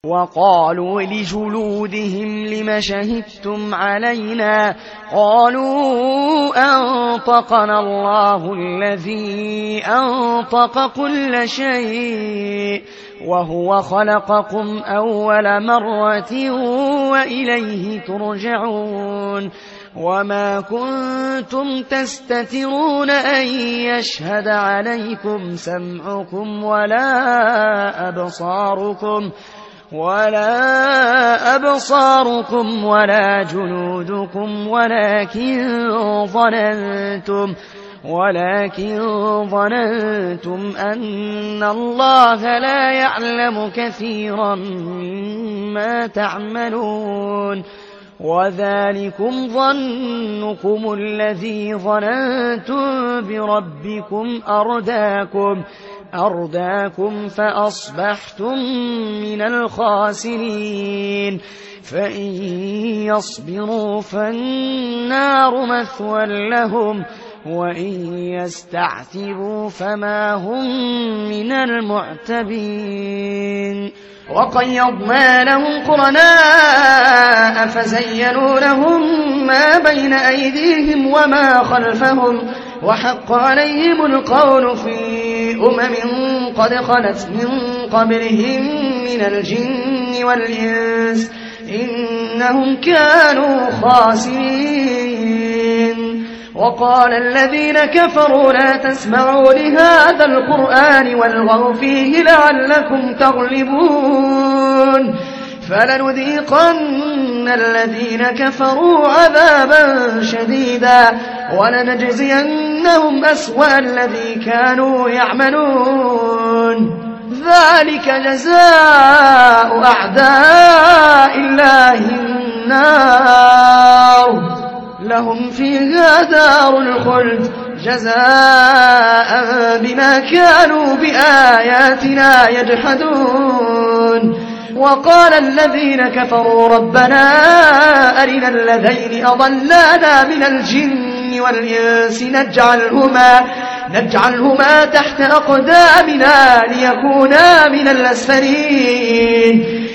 وقالوا لجلودهم لم شهدتم علينا قالوا أنطقنا الله الذي أنطق كل شيء وهو خلقكم أول مرة وإليه ترجعون وما كنتم تستترون أن يشهد عليكم سمعكم ولا أبصاركم ولا جلودكم ولكن ظننتم أن الله لا يعلم كثيرا مما تعملون وذلكم ظنكم الذي ظننتم بربكم أرداكم فأصبحتم من الخاسرين فإن يصبروا فالنار مثوى لهم وإن يستعتبوا فما هم من المعتبين وقيضنا لهم قرناء فزينوا لهم ما بين أيديهم وما خلفهم وحق عليهم القول في قد خلت من قبلهم من الجن والإنس إنهم كانوا خاسرين وقال الذين كفروا لا تسمعوا لهذا القرآن والغوا فيه لعلكم تغلبون فلنذيقن الذين كفروا عذابا شديدا ولنجزينهم أسوأ الذي كانوا يعملون ذلك جزاء أعداء الله النار لهم فيها دار الخلد جزاء بما كانوا بآياتنا يجحدون وقال الذين كفروا ربنا أرنا الذين أضلانا من الجن والإنس نجعلهما تحت أقدامنا ليكونا من الأسفلين